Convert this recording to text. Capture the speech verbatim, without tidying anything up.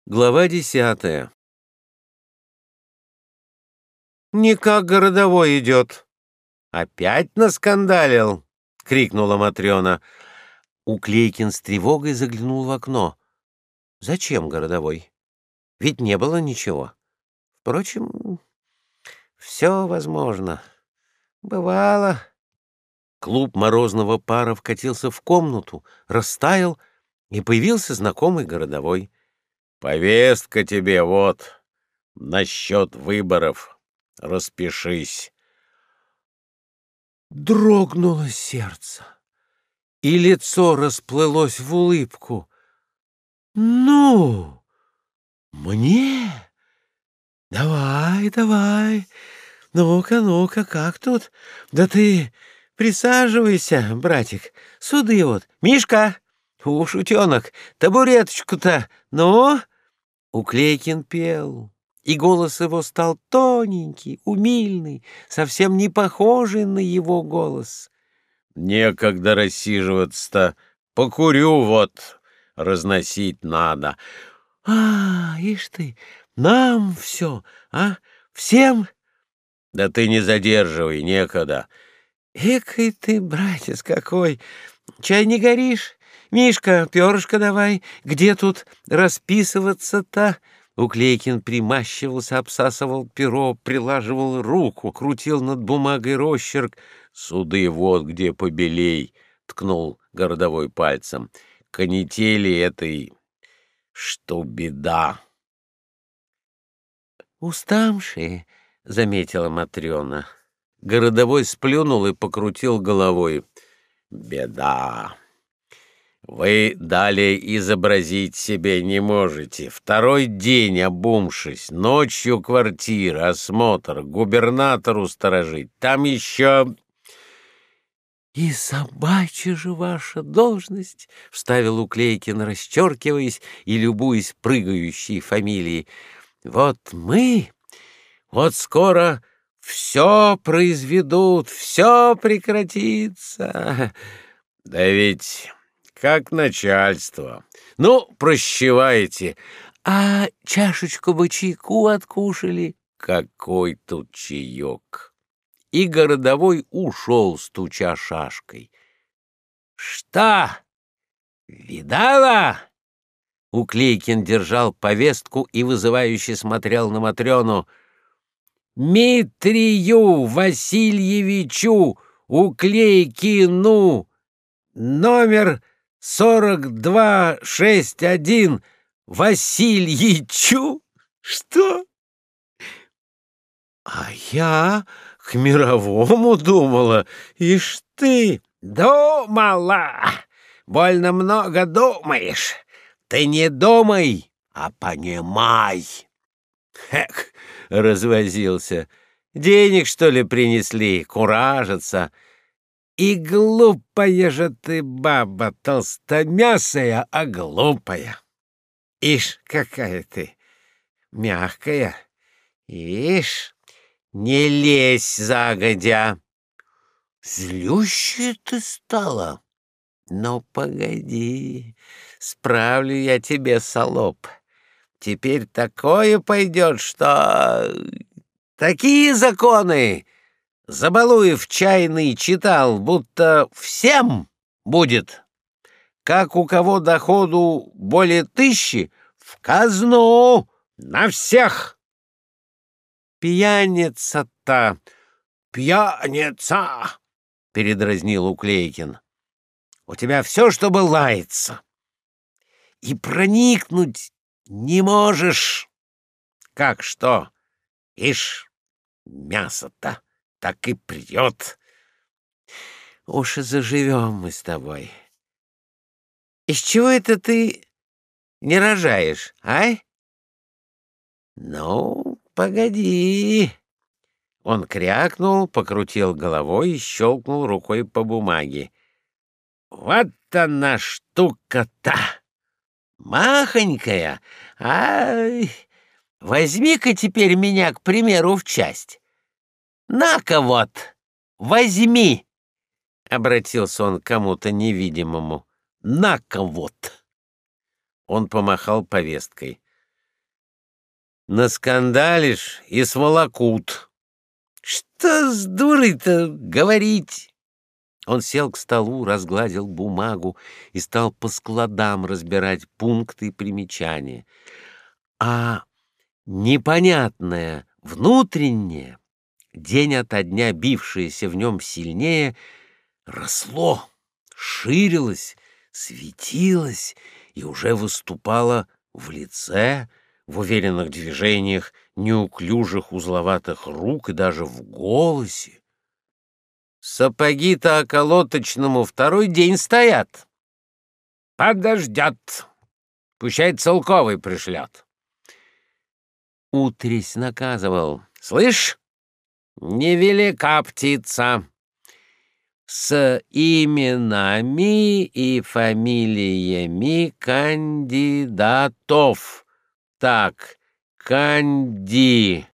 Глава десятая. «Никак городовой идет. Опять наскандалил!» — крикнула Матрена. Уклейкин с тревогой заглянул в окно. Зачем городовой? Ведь не было ничего. Впрочем, все возможно. Бывало. Клуб морозного пара вкатился в комнату, растаял, и появился знакомый городовой. «Повестка тебе вот насчет выборов. Распишись». Дрогнуло сердце, и лицо расплылось в улыбку. «Ну, мне? Давай, давай. Ну-ка, ну-ка, как тут? Да ты присаживайся, братик. Суды вот. Мишка, уж утенок, табуреточку-то, ну?» Уклейкин пел, и голос его стал тоненький, умильный, совсем не похожий на его голос. «Некогда рассиживаться-то, покурю вот, разносить надо». «А, ишь ты, нам все, а? Всем?» «Да ты не задерживай, некогда». «Экой ты, братец, какой! Чай не горишь? Мишка, перышко давай, где тут расписываться-то?» Уклейкин примащивался, обсасывал перо, прилаживал руку, крутил над бумагой росчерк. «Суды вот где побелей», — ткнул городовой пальцем. «Канители этой, что беда». «Уставшие», — заметила Матрена. Городовой сплюнул и покрутил головой. «Беда. Вы далее изобразить себе не можете. Второй день обумшись, ночью квартира, осмотр, губернатору сторожить. Там еще...» «И собачья же ваша должность», — вставил Уклейкин, расчеркиваясь и любуясь прыгающей фамилией. «Вот мы, вот скоро все произведут, все прекратится». «Да ведь как начальство. Ну, прощевайте. А чашечку бы чайку откушали?» «Какой тут чаек!» И городовой ушел, стуча шашкой. «Что? Видала?» Уклейкин держал повестку и вызывающе смотрел на Матрену. «Митрию Васильевичу Уклейкину, номер сорок два шесть один, Васильичу?» «Что? А я к мировому думала. Ишь ты!» «Думала! Больно много думаешь. Ты не думай, а понимай!» «Эх!» — развозился. «Денег, что ли, принесли? Куражатся. И глупая же ты баба, толстомясая, а глупая. Ишь, какая ты мягкая. Ишь, не лезь загодя. Злющая ты стала. Ну, погоди, справлю я тебе салоп. Теперь такое пойдет, что... Такие законы Забалуев чайный читал, будто всем будет. Как у кого доходу более тысячи, в казну на всех». «Пьяница-то, пьяница!» — передразнил Уклейкин. «У тебя все, чтобы лаяться. И проникнуть не можешь. Как что? Ишь, мясо-то так и прет. Уж и заживем мы с тобой. Из чего это ты не рожаешь, а?» «Ну, погоди». Он крякнул, покрутил головой и щелкнул рукой по бумаге. «Вот она штука-то! Махонькая! Ай! Возьми-ка теперь меня, к примеру, в часть. На-ка вот, возьми!» Обратился он к кому-то невидимому. «На-ка вот!» Он помахал повесткой. Наскандалишь и сволокут. Что с дурой-то говорить? Он сел к столу, разгладил бумагу и стал по складам разбирать пункты и примечания. А непонятное внутреннее, день ото дня бившееся в нем сильнее, росло, ширилось, светилось и уже выступало в лице, в уверенных движениях неуклюжих узловатых рук и даже в голосе. Сапоги-то околоточному второй день стоят. Подождет. Пущай целковый пришлет. Утрись наказывал. Слышь, невелика птица. С именами и фамилиями кандидатов. Так, канди...